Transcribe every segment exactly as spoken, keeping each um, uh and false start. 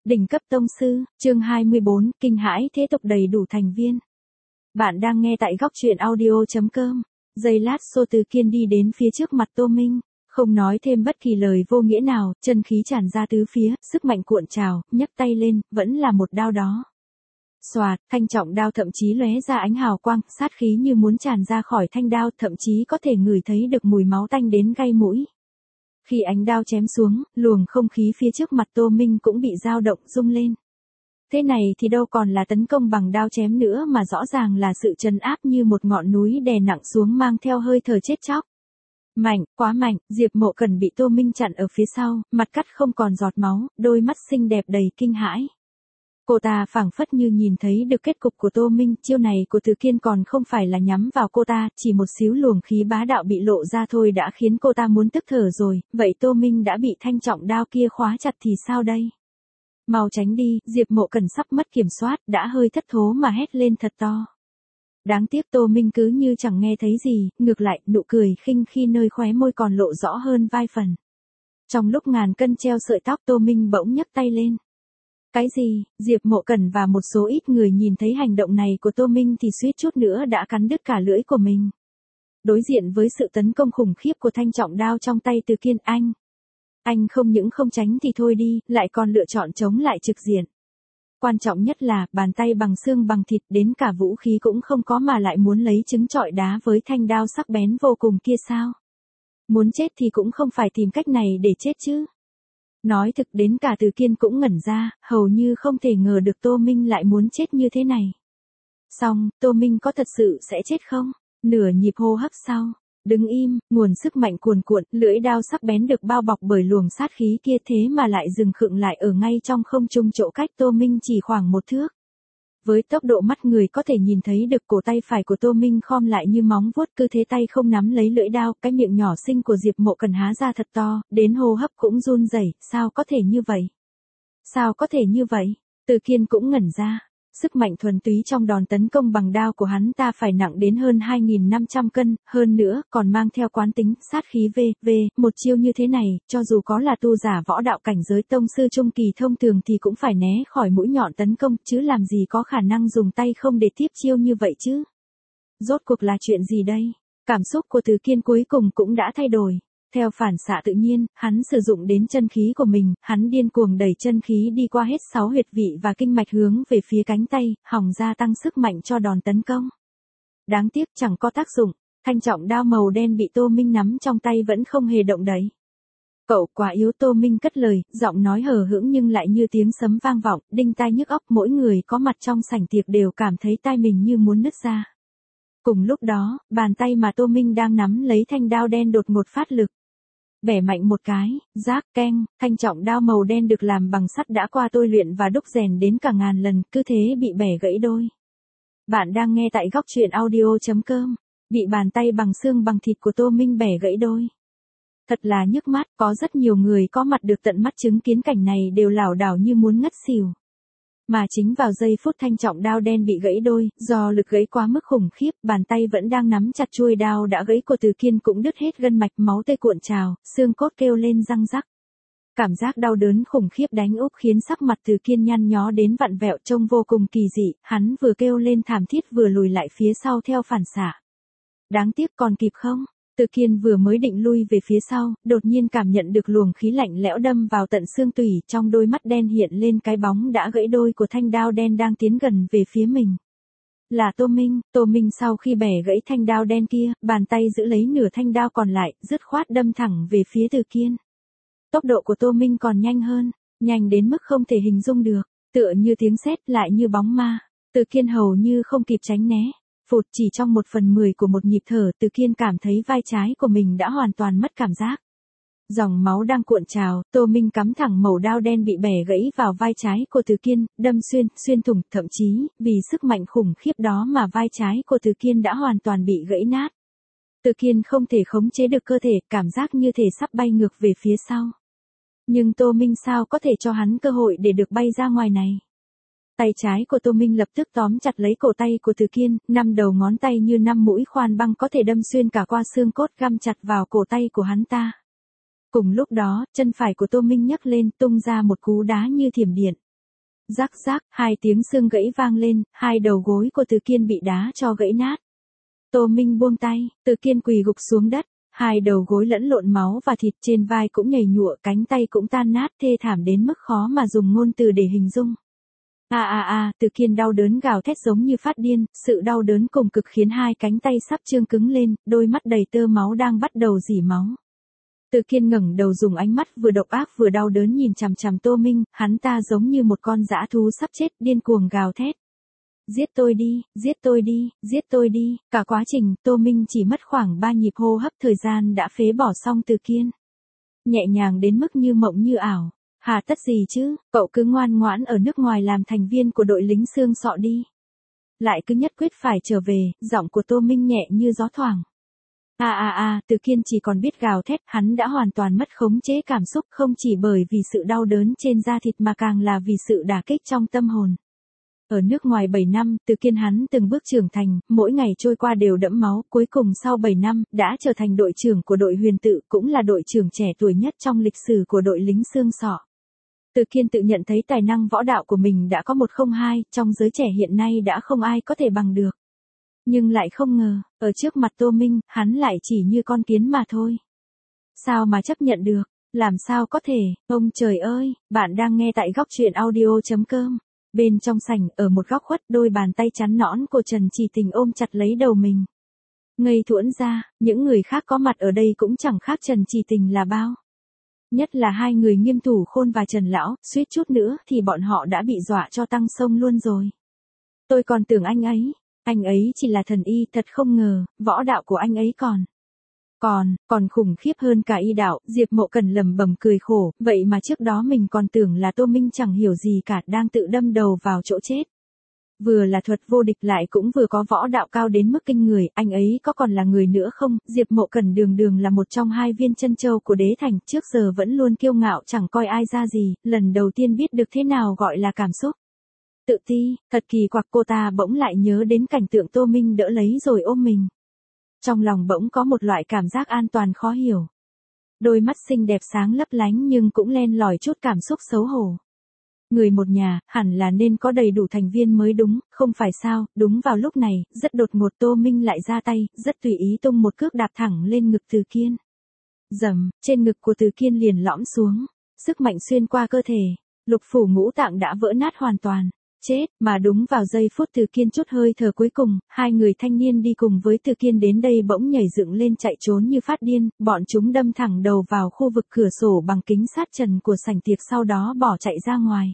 Đỉnh cấp tông sư, chương hai mươi bốn, kinh hãi thế tục đầy đủ thành viên. Bạn đang nghe tại góc truyện audio chấm com. Giây lát Xô Từ Kiên đi đến phía trước mặt Tô Minh, không nói thêm bất kỳ lời vô nghĩa nào, chân khí tràn ra tứ phía, sức mạnh cuộn trào, nhấc tay lên, vẫn là một đao đó. Xoạt, thanh trọng đao thậm chí lóe ra ánh hào quang, sát khí như muốn tràn ra khỏi thanh đao, thậm chí có thể ngửi thấy được mùi máu tanh đến gai mũi. Khi ánh đao chém xuống, luồng không khí phía trước mặt Tô Minh cũng bị dao động rung lên. Thế này thì đâu còn là tấn công bằng đao chém nữa mà rõ ràng là sự trấn áp như một ngọn núi đè nặng xuống mang theo hơi thở chết chóc. Mạnh, quá mạnh, Diệp Mộ Cẩn bị Tô Minh chặn ở phía sau, mặt cắt không còn giọt máu, đôi mắt xinh đẹp đầy kinh hãi. Cô ta phảng phất như nhìn thấy được kết cục của Tô Minh, chiêu này của Từ Kiên còn không phải là nhắm vào cô ta, chỉ một xíu luồng khí bá đạo bị lộ ra thôi đã khiến cô ta muốn tức thở rồi, vậy Tô Minh đã bị thanh trọng đao kia khóa chặt thì sao đây? Mau tránh đi, Diệp Mộ Cẩn sắp mất kiểm soát, đã hơi thất thố mà hét lên thật to. Đáng tiếc Tô Minh cứ như chẳng nghe thấy gì, ngược lại, nụ cười khinh khi nơi khóe môi còn lộ rõ hơn vài phần. Trong lúc ngàn cân treo sợi tóc, Tô Minh bỗng nhấc tay lên. Cái gì? Diệp Mộ Cẩn và một số ít người nhìn thấy hành động này của Tô Minh thì suýt chút nữa đã cắn đứt cả lưỡi của mình. Đối diện với sự tấn công khủng khiếp của thanh trọng đao trong tay Từ Kiên, anh. Anh không những không tránh thì thôi đi, lại còn lựa chọn chống lại trực diện. Quan trọng nhất là, bàn tay bằng xương bằng thịt đến cả vũ khí cũng không có mà lại muốn lấy trứng trọi đá với thanh đao sắc bén vô cùng kia sao? Muốn chết thì cũng không phải tìm cách này để chết chứ. Nói thực đến cả Từ Kiên cũng ngẩn ra, hầu như không thể ngờ được Tô Minh lại muốn chết như thế này. Xong, Tô Minh có thật sự sẽ chết không? Nửa nhịp hô hấp sau. Đứng im, nguồn sức mạnh cuồn cuộn, lưỡi đao sắc bén được bao bọc bởi luồng sát khí kia thế mà lại dừng khựng lại ở ngay trong không trung chỗ cách Tô Minh chỉ khoảng một thước. Với tốc độ mắt người có thể nhìn thấy được cổ tay phải của Tô Minh khom lại như móng vuốt, cứ thế tay không nắm lấy lưỡi đao, cái miệng nhỏ xinh của Diệp Mộ Cẩn há ra thật to, đến hô hấp cũng run rẩy, sao có thể như vậy? Sao có thể như vậy? Từ Kiên cũng ngẩn ra. Sức mạnh thuần túy trong đòn tấn công bằng đao của hắn ta phải nặng đến hơn hai nghìn năm trăm cân, hơn nữa, còn mang theo quán tính, sát khí v, v, một chiêu như thế này, cho dù có là tu giả võ đạo cảnh giới tông sư trung kỳ thông thường thì cũng phải né khỏi mũi nhọn tấn công, chứ làm gì có khả năng dùng tay không để tiếp chiêu như vậy chứ. Rốt cuộc là chuyện gì đây? Cảm xúc của Từ Kiên cuối cùng cũng đã thay đổi. Theo phản xạ tự nhiên, hắn sử dụng đến chân khí của mình, hắn điên cuồng đẩy chân khí đi qua hết sáu huyệt vị và kinh mạch hướng về phía cánh tay, hòng gia tăng sức mạnh cho đòn tấn công. Đáng tiếc chẳng có tác dụng, thanh trọng đao màu đen bị Tô Minh nắm trong tay vẫn không hề động đậy. Cậu quá yếu, Tô Minh cất lời, giọng nói hờ hững nhưng lại như tiếng sấm vang vọng, đinh tai nhức óc, mỗi người có mặt trong sảnh tiệc đều cảm thấy tai mình như muốn nứt ra. Cùng lúc đó, bàn tay mà Tô Minh đang nắm lấy thanh đao đen đột ngột phát lực. Bẻ mạnh một cái, rác keng, thanh trọng đao màu đen được làm bằng sắt đã qua tôi luyện và đúc rèn đến cả ngàn lần, cứ thế bị bẻ gãy đôi. Bạn đang nghe tại góc truyện audio chấm com, bị bàn tay bằng xương bằng thịt của Tô Minh bẻ gãy đôi. Thật là nhức mắt, có rất nhiều người có mặt được tận mắt chứng kiến cảnh này đều lảo đảo như muốn ngất xỉu. Mà chính vào giây phút thanh trọng đao đen bị gãy đôi, do lực gãy quá mức khủng khiếp, bàn tay vẫn đang nắm chặt chuôi đao đã gãy của Từ Kiên cũng đứt hết gân mạch, máu tươi cuộn trào, xương cốt kêu lên răng rắc. Cảm giác đau đớn khủng khiếp đánh úp khiến sắc mặt Từ Kiên nhăn nhó đến vặn vẹo trông vô cùng kỳ dị, hắn vừa kêu lên thảm thiết vừa lùi lại phía sau theo phản xạ. Đáng tiếc còn kịp không? Từ Kiên vừa mới định lui về phía sau, đột nhiên cảm nhận được luồng khí lạnh lẽo đâm vào tận xương tủy, trong đôi mắt đen hiện lên cái bóng đã gãy đôi của thanh đao đen đang tiến gần về phía mình. Là Tô Minh, Tô Minh sau khi bẻ gãy thanh đao đen kia, bàn tay giữ lấy nửa thanh đao còn lại, dứt khoát đâm thẳng về phía Từ Kiên. Tốc độ của Tô Minh còn nhanh hơn, nhanh đến mức không thể hình dung được, tựa như tiếng sét lại như bóng ma. Từ Kiên hầu như không kịp tránh né. Phụt, chỉ trong một phần mười của một nhịp thở, Từ Kiên cảm thấy vai trái của mình đã hoàn toàn mất cảm giác. Dòng máu đang cuộn trào, Tô Minh cắm thẳng mẩu đao đen bị bẻ gãy vào vai trái của Từ Kiên, đâm xuyên, xuyên thủng, thậm chí, vì sức mạnh khủng khiếp đó mà vai trái của Từ Kiên đã hoàn toàn bị gãy nát. Từ Kiên không thể khống chế được cơ thể, cảm giác như thể sắp bay ngược về phía sau. Nhưng Tô Minh sao có thể cho hắn cơ hội để được bay ra ngoài này? Tay trái của Tô Minh lập tức tóm chặt lấy cổ tay của Từ Kiên, năm đầu ngón tay như năm mũi khoan băng có thể đâm xuyên cả qua xương cốt găm chặt vào cổ tay của hắn ta. Cùng lúc đó, chân phải của Tô Minh nhấc lên tung ra một cú đá như thiểm điện. Rắc rắc, hai tiếng xương gãy vang lên, hai đầu gối của Từ Kiên bị đá cho gãy nát. Tô Minh buông tay, Từ Kiên quỳ gục xuống đất, hai đầu gối lẫn lộn máu và thịt, trên vai cũng nhầy nhụa, cánh tay cũng tan nát, thê thảm đến mức khó mà dùng ngôn từ để hình dung. A a a, Từ Kiên đau đớn gào thét giống như phát điên, sự đau đớn cùng cực khiến hai cánh tay sắp trương cứng lên, đôi mắt đầy tơ máu đang bắt đầu rỉ máu. Từ Kiên ngẩng đầu dùng ánh mắt vừa độc ác vừa đau đớn nhìn chằm chằm Tô Minh, hắn ta giống như một con dã thú sắp chết, điên cuồng gào thét. Giết tôi đi, giết tôi đi, giết tôi đi, cả quá trình, Tô Minh chỉ mất khoảng ba nhịp hô hấp thời gian đã phế bỏ xong Từ Kiên. Nhẹ nhàng đến mức như mộng như ảo. Hà tất gì chứ, cậu cứ ngoan ngoãn ở nước ngoài làm thành viên của đội lính xương sọ đi. Lại cứ nhất quyết phải trở về, giọng của Tô Minh nhẹ như gió thoảng. A a a, Từ Kiên chỉ còn biết gào thét, hắn đã hoàn toàn mất khống chế cảm xúc, không chỉ bởi vì sự đau đớn trên da thịt mà càng là vì sự đả kích trong tâm hồn. Ở nước ngoài bảy năm, Từ Kiên hắn từng bước trưởng thành, mỗi ngày trôi qua đều đẫm máu, cuối cùng sau bảy năm, đã trở thành đội trưởng của đội Huyền Tự, cũng là đội trưởng trẻ tuổi nhất trong lịch sử của đội lính xương sọ. Từ Kiên tự nhận thấy tài năng võ đạo của mình đã có một không hai, trong giới trẻ hiện nay đã không ai có thể bằng được. Nhưng lại không ngờ, ở trước mặt Tô Minh, hắn lại chỉ như con kiến mà thôi. Sao mà chấp nhận được, làm sao có thể, ông trời ơi, bạn đang nghe tại góc truyện audio chấm com. Bên trong sảnh, ở một góc khuất, đôi bàn tay trắng nõn của Trần Trì Tình ôm chặt lấy đầu mình. Ngây thuẫn ra, những người khác có mặt ở đây cũng chẳng khác Trần Trì Tình là bao. Nhất là hai người Nghiêm Thủ Khôn và Trần Lão, suýt chút nữa thì bọn họ đã bị dọa cho tăng sông luôn rồi. Tôi còn tưởng anh ấy, anh ấy chỉ là thần y, thật không ngờ, võ đạo của anh ấy còn. Còn, còn khủng khiếp hơn cả y đạo, Diệp Mộ Cần lẩm bẩm cười khổ, vậy mà trước đó mình còn tưởng là Tô Minh chẳng hiểu gì cả, đang tự đâm đầu vào chỗ chết. Vừa là thuật vô địch lại cũng vừa có võ đạo cao đến mức kinh người, anh ấy có còn là người nữa không? Diệp Mộ Cần đường đường là một trong hai viên chân châu của đế thành, trước giờ vẫn luôn kiêu ngạo chẳng coi ai ra gì, lần đầu tiên biết được thế nào gọi là cảm xúc. Tự ti, thật kỳ quặc, cô ta bỗng lại nhớ đến cảnh tượng Tô Minh đỡ lấy rồi ôm mình. Trong lòng bỗng có một loại cảm giác an toàn khó hiểu. Đôi mắt xinh đẹp sáng lấp lánh nhưng cũng len lỏi chút cảm xúc xấu hổ. Người một nhà, hẳn là nên có đầy đủ thành viên mới đúng, không phải sao? Đúng vào lúc này, rất đột ngột Tô Minh lại ra tay, rất tùy ý tung một cước đạp thẳng lên ngực Từ Kiên. Dầm, trên ngực của Từ Kiên liền lõm xuống, sức mạnh xuyên qua cơ thể, lục phủ ngũ tạng đã vỡ nát hoàn toàn. Chết, mà đúng vào giây phút Từ Kiên chút hơi thở cuối cùng, hai người thanh niên đi cùng với Từ Kiên đến đây bỗng nhảy dựng lên chạy trốn như phát điên, bọn chúng đâm thẳng đầu vào khu vực cửa sổ bằng kính sát trần của sảnh tiệc, sau đó bỏ chạy ra ngoài.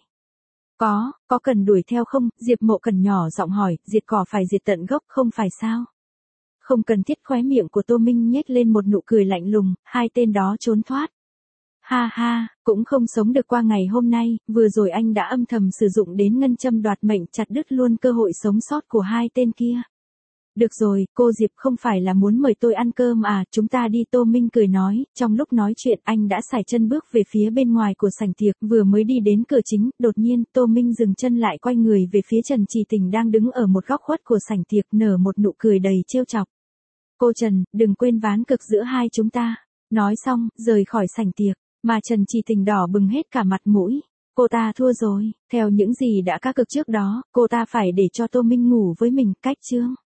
Có, có cần đuổi theo không? Diệp Mộ Cần nhỏ giọng hỏi, diệt cỏ phải diệt tận gốc, không phải sao? Không cần thiết. Khóe miệng của Tô Minh nhếch lên một nụ cười lạnh lùng, hai tên đó trốn thoát. Ha ha, cũng không sống được qua ngày hôm nay, vừa rồi anh đã âm thầm sử dụng đến ngân châm đoạt mệnh, chặt đứt luôn cơ hội sống sót của hai tên kia. Được rồi, cô Diệp không phải là muốn mời tôi ăn cơm à, chúng ta đi. Tô Minh cười nói, trong lúc nói chuyện anh đã sải chân bước về phía bên ngoài của sảnh tiệc, vừa mới đi đến cửa chính, đột nhiên Tô Minh dừng chân lại quay người về phía Trần Trì Tình đang đứng ở một góc khuất của sảnh tiệc, nở một nụ cười đầy trêu chọc. Cô Trần, đừng quên ván cược giữa hai chúng ta. Nói xong, rời khỏi sảnh tiệc, mà Trần Trì Tình đỏ bừng hết cả mặt mũi. Cô ta thua rồi, theo những gì đã cá cược trước đó, cô ta phải để cho Tô Minh ngủ với mình, cách chương.